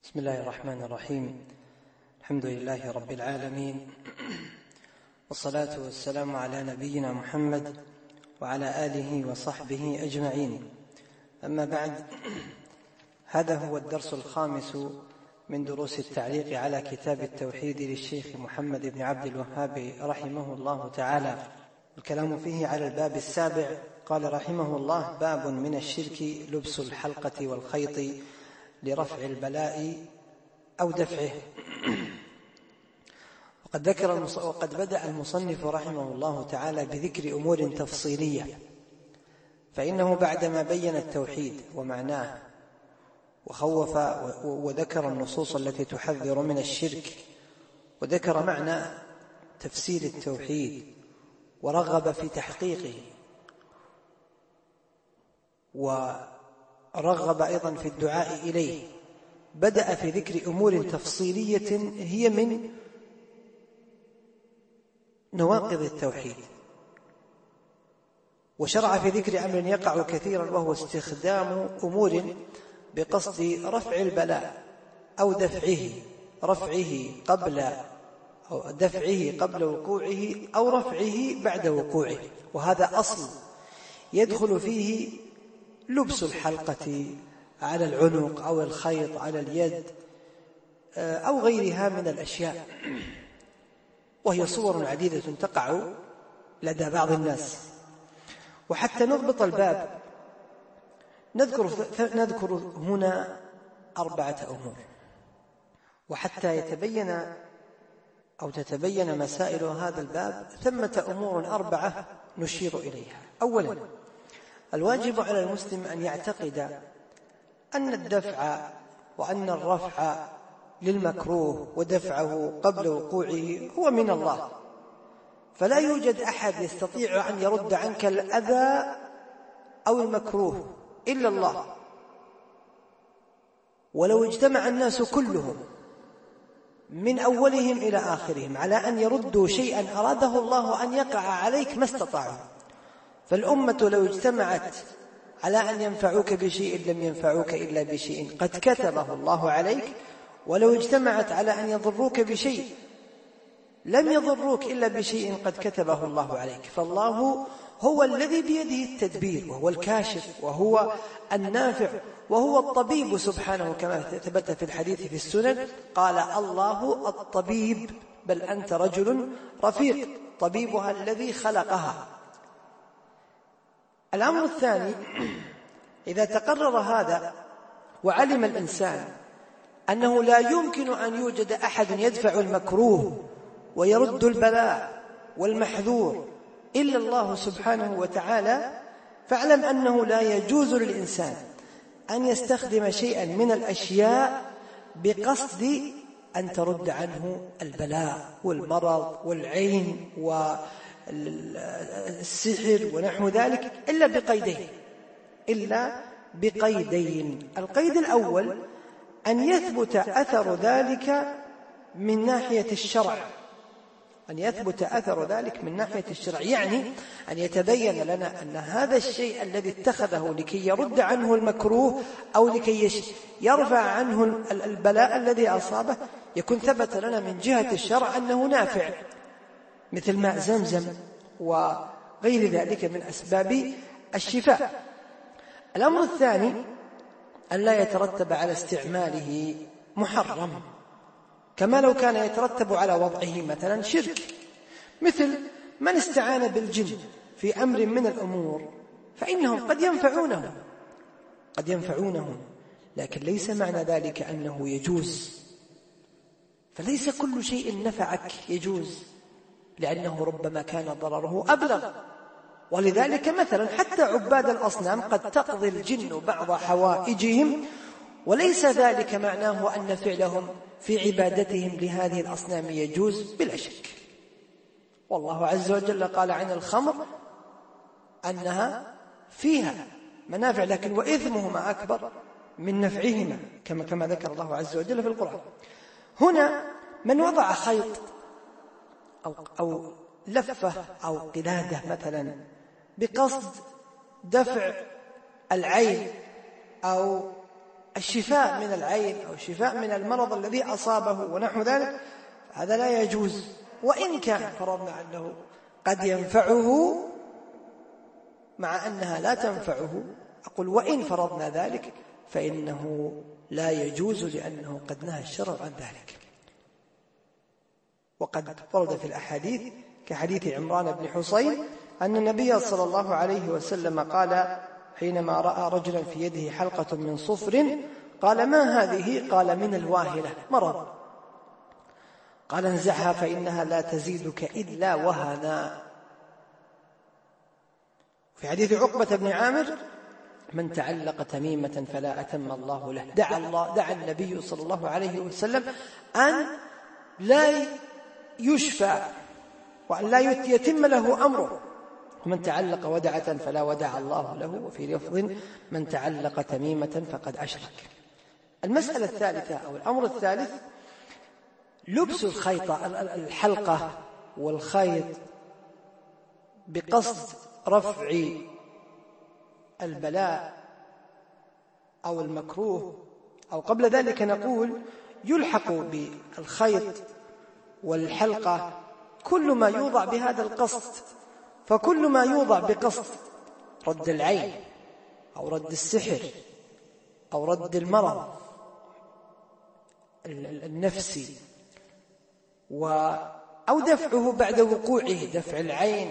بسم الله الرحمن الرحيم. الحمد لله رب العالمين، والصلاة والسلام على نبينا محمد وعلى آله وصحبه أجمعين. أما بعد، هذا هو الدرس الخامس من دروس التعليق على كتاب التوحيد للشيخ محمد بن عبد الوهاب رحمه الله تعالى. الكلام فيه على الباب السابع. قال رحمه الله: باب من الشرك لبس الحلقة والخيط لرفع البلاء أو دفعه. وقد بدأ المصنف رحمه الله تعالى بذكر أمور تفصيلية، فإنه بعدما بين التوحيد ومعناه وخوف وذكر النصوص التي تحذر من الشرك، وذكر معنى تفسير التوحيد ورغب في تحقيقه، ورغب أيضا في الدعاء إليه، بدأ في ذكر أمور تفصيلية هي من نواقض التوحيد، وشرع في ذكر أمر يقع كثيرا، وهو استخدام أمور بقصد رفع البلاء أو دفعه قبل وقوعه أو رفعه بعد وقوعه. وهذا أصل يدخل فيه لبس الحلقة على العنق أو الخيط على اليد أو غيرها من الأشياء، وهي صور عديدة تقع لدى بعض الناس. وحتى نضبط الباب نذكر هنا 4 أمور، وحتى تتبين مسائل هذا الباب ثمة أمور 4 نشير إليها. أولا، الواجب على المسلم أن يعتقد أن الدفع وأن الرفع للمكروه ودفعه قبل وقوعه هو من الله، فلا يوجد أحد يستطيع أن يرد عنك الأذى أو المكروه إلا الله. ولو اجتمع الناس كلهم من أولهم إلى آخرهم على أن يردوا شيئا أراده الله أن يقع عليك ما استطاعوا. فالأمة لو اجتمعت على أن ينفعوك بشيء لم ينفعوك إلا بشيء قد كتبه الله عليك، ولو اجتمعت على أن يضروك بشيء لم يضروك إلا بشيء قد كتبه الله عليك. فالله هو الذي بيده التدبير، وهو الكاشف، وهو النافع، وهو الطبيب سبحانه، كما ثبت في الحديث في السنن: قال الله الطبيب، بل أنت رجل رفيق، طبيبها الذي خلقها. الأمر الثاني، إذا تقرر هذا وعلم الإنسان أنه لا يمكن أن يوجد أحد يدفع المكروه ويرد البلاء والمحذور إلا الله سبحانه وتعالى، فاعلم أنه لا يجوز للإنسان أن يستخدم شيئا من الأشياء بقصد أن ترد عنه البلاء والمرض والعين والسحر ونحو ذلك إلا بقيدين. القيد الأول: أن يثبت أثر ذلك من ناحية الشرع، يعني أن يتبين لنا أن هذا الشيء الذي اتخذه لكي يرد عنه المكروه أو لكي يرفع عنه البلاء الذي أصابه يكون ثبت لنا من جهة الشرع أنه نافع، مثل ماء زمزم وغير ذلك من أسباب الشفاء. الأمر الثاني: أن لا يترتب على استعماله محرم، كما لو كان يترتب على وضعه مثلا شرك، مثل من استعان بالجن في أمر من الأمور فإنهم قد ينفعونه، لكن ليس معنى ذلك أنه يجوز. فليس كل شيء نفعك يجوز، لأنه ربما كان ضرره أبلغ. ولذلك مثلا حتى عباد الأصنام قد تقضي الجن بعض حوائجهم، وليس ذلك معناه أن فعلهم في عبادتهم لهذه الأصنام يجوز، بلا شك. والله عز وجل قال عن الخمر أنها فيها منافع، لكن وإثمهما أكبر من نفعهما، كما ذكر الله عز وجل في القرآن. هنا من وضع خيط أو لفة أو قلادة مثلا بقصد دفع العين أو الشفاء من العين أو الشفاء من المرض الذي أصابه ونحو ذلك، هذا لا يجوز. وإن كان فرضنا أنه قد ينفعه مع أنها لا تنفعه، أقول وإن فرضنا ذلك فإنه لا يجوز، لأنه قد نهى الشرع عن ذلك. وقد ورد في الأحاديث كحديث عمران بن حصين أن النبي صلى الله عليه وسلم قال حينما رأى رجلا في يده حلقة من صفر قال: ما هذه؟ قال: من الواهلة، مرض. قال: انزعها فإنها لا تزيدك إلا وهنا. في حديث عقبة بن عامر: من تعلق تميمة فلا أتم الله له. دعا النبي صلى الله عليه وسلم أن لا يشفى وأن لا يتم له أمره. ومن تعلق ودعة فلا ودع الله له. وفي لفظ: من تعلق تميمة فقد أشرك. المسألة الثالثة أو الأمر الثالث: لبس الحلقة والخيط بقصد رفع البلاء أو المكروه، أو قبل ذلك نقول يلحق بالخيط والحلقة كل ما يوضع بهذا القصد. فكل ما يوضع بقصد رد العين أو رد السحر أو رد المرض النفسي أو دفعه بعد وقوعه، دفع العين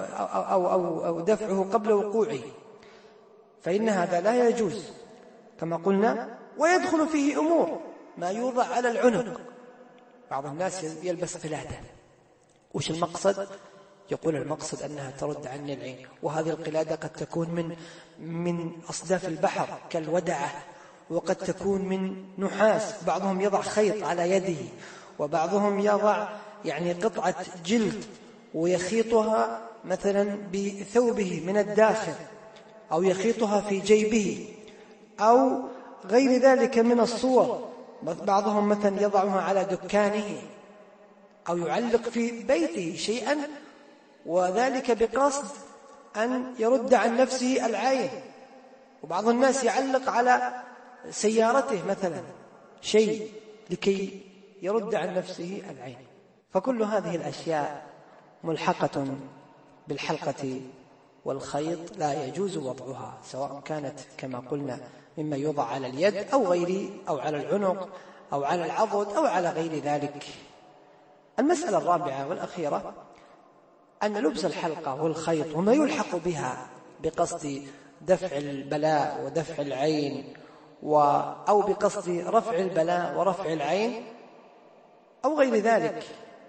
أو دفعه قبل وقوعه، فإن هذا لا يجوز كما قلنا. ويدخل فيه أمور ما يوضع على العنق. بعض الناس يلبس قلادة. وش المقصد؟ يقول المقصد أنها ترد عني العين. وهذه القلادة قد تكون من أصداف البحر كالودعة، وقد تكون من نحاس. بعضهم يضع خيط على يده، وبعضهم يضع قطعة جلد ويخيطها مثلا بثوبه من الداخل، أو يخيطها في جيبه، أو غير ذلك من الصور. بعضهم مثلا يضعها على دكانه، أو يعلق في بيته شيئا، وذلك بقصد أن يرد عن نفسه العين. وبعض الناس يعلق على سيارته مثلا شيء لكي يرد عن نفسه العين. فكل هذه الأشياء ملحقة بالحلقة والخيط لا يجوز وضعها، سواء كانت كما قلنا مما يوضع على اليد أو غيره، أو على العنق أو على العضد أو على غير ذلك. المسألة الرابعة والأخيرة: أن لبس الحلقة والخيط وما يلحق بها بقصد دفع البلاء ودفع العين، أو بقصد رفع البلاء ورفع العين أو غير ذلك،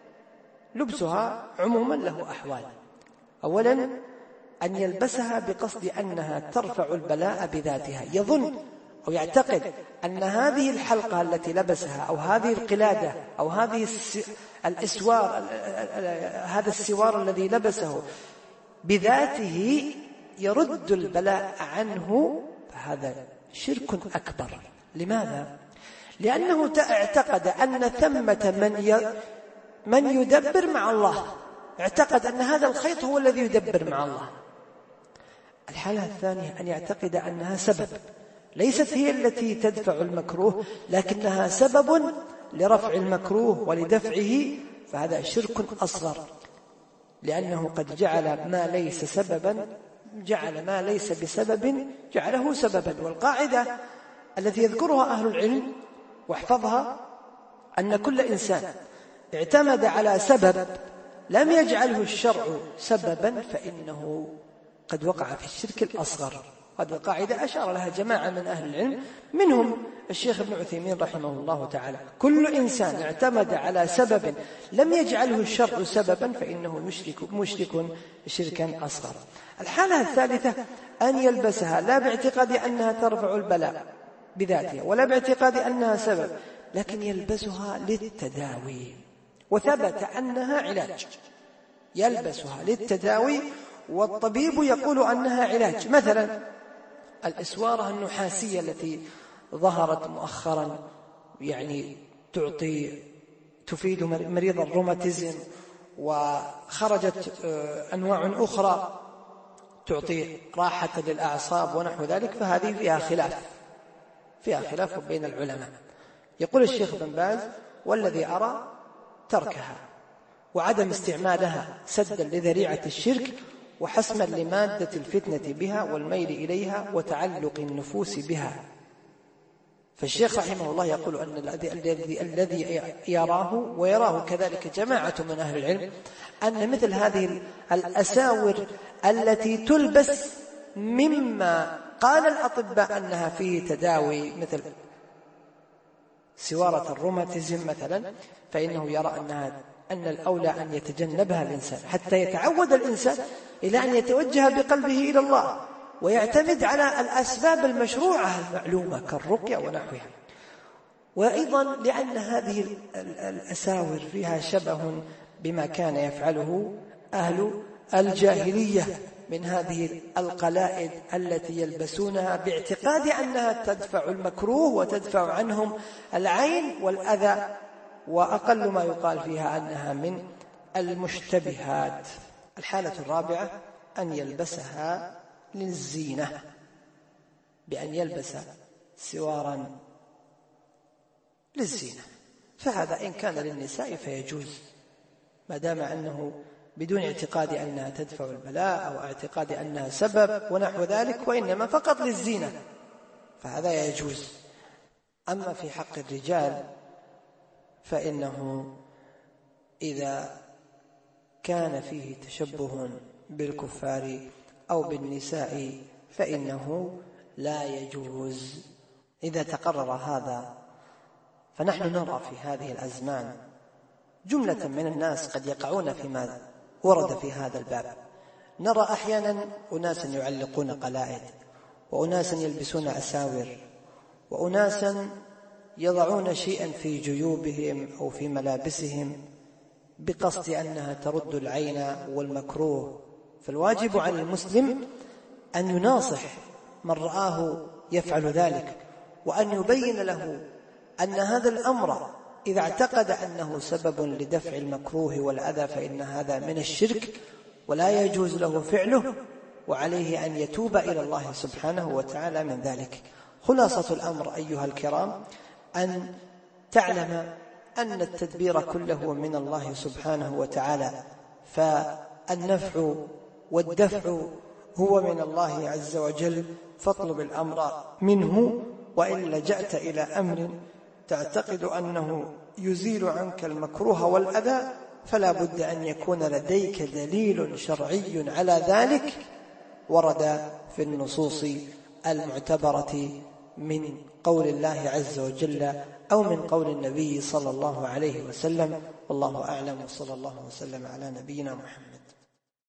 لبسها عموما له أحوال. أولا: أن يلبسها بقصد أنها ترفع البلاء بذاتها، يظن أو يعتقد أن هذه الحلقة التي لبسها أو هذه القلادة أو هذه الإسوار، هذا السوار الذي لبسه بذاته يرد البلاء عنه، فهذا شرك أكبر. لماذا؟ لأنه اعتقد أن ثمة من يدبر مع الله، اعتقد أن هذا الخيط هو الذي يدبر مع الله. الحالة الثانية: أن يعتقد أنها سبب، ليست هي التي تدفع المكروه، لكنها سبب لرفع المكروه ولدفعه، فهذا شرك أصغر، لأنه قد جعل ما ليس بسبب جعله سببا. والقاعدة التي يذكرها أهل العلم واحفظها: أن كل إنسان اعتمد على سبب لم يجعله الشرع سببا فإنه قد وقع في الشرك الأصغر. هذه القاعدة أشار لها جماعة من أهل العلم، منهم الشيخ ابن عثيمين رحمه الله تعالى: كل إنسان اعتمد على سبب لم يجعله الشرع سببا فإنه مشرك شركا أصغر. الحالة الثالثة: أن يلبسها لا باعتقاد أنها ترفع البلاء بذاتها ولا باعتقاد أنها سبب، لكن يلبسها للتداوي، وثبت أنها علاج، يلبسها للتداوي والطبيب يقول أنها علاج. مثلا الإسوارة النحاسية التي ظهرت مؤخرا، تفيد مريض الروماتيزم، وخرجت أنواع أخرى تعطي راحة للأعصاب ونحو ذلك، فهذه فيها خلاف فيها خلاف بين العلماء. يقول الشيخ بن باز: والذي أرى تركها وعدم استعمالها سدا لذريعة الشرك وحسما لمادة الفتنة بها والميل إليها وتعلق النفوس بها. فالشيخ رحمه الله يقول أن الذي يراه ويراه كذلك جماعة من أهل العلم أن مثل هذه الأساور التي تلبس مما قال الأطباء أنها فيه تداوي مثل سوارة الروماتيزم مثلا، فإنه يرى أن الأولى أن يتجنبها الإنسان حتى يتعود الإنسان إلى أن يتوجه بقلبه إلى الله ويعتمد على الأسباب المشروعة المعلومة كالرقية ونحوها. وأيضا لأن هذه الأساور فيها شبه بما كان يفعله أهل الجاهلية من هذه القلائد التي يلبسونها باعتقاد أنها تدفع المكروه وتدفع عنهم العين والأذى، وأقل ما يقال فيها أنها من المشتبهات. الحالة الرابعة أن يلبسها للزينة بأن يلبس سوارا للزينة، فهذا إن كان للنساء فيجوز ما دام أنه بدون اعتقاد أنها تدفع البلاء أو اعتقاد أنها سبب ونحو ذلك، وإنما فقط للزينة، فهذا يجوز. أما في حق الرجال فإنه إذا كان فيه تشبه بالكفار أو بالنساء فإنه لا يجوز. إذا تقرر هذا فنحن نرى في هذه الأزمان جملة من الناس قد يقعون فيما ورد في هذا الباب. نرى أحيانا أناسا يعلقون قلائد، وأناسا يلبسون أساور، وأناسا يضعون شيئا في جيوبهم أو في ملابسهم بقصد أنها ترد العين والمكروه. فالواجب على المسلم أن يناصح من رآه يفعل ذلك، وأن يبين له أن هذا الأمر إذا اعتقد أنه سبب لدفع المكروه والأذى فإن هذا من الشرك ولا يجوز له فعله، وعليه أن يتوب إلى الله سبحانه وتعالى من ذلك. خلاصة الأمر أيها الكرام أن تعلم أن التدبير كله من الله سبحانه وتعالى، فالنفع والدفع هو من الله عز وجل، فاطلب الأمر منه، وإن لجأت إلى أمر تعتقد أنه يزيل عنك المكروه والأذى فلا بد أن يكون لديك دليل شرعي على ذلك ورد في النصوص المعتبرة من قول الله عز وجل أو من قول النبي صلى الله عليه وسلم. والله أعلم، وصلى الله وسلم على نبينا محمد.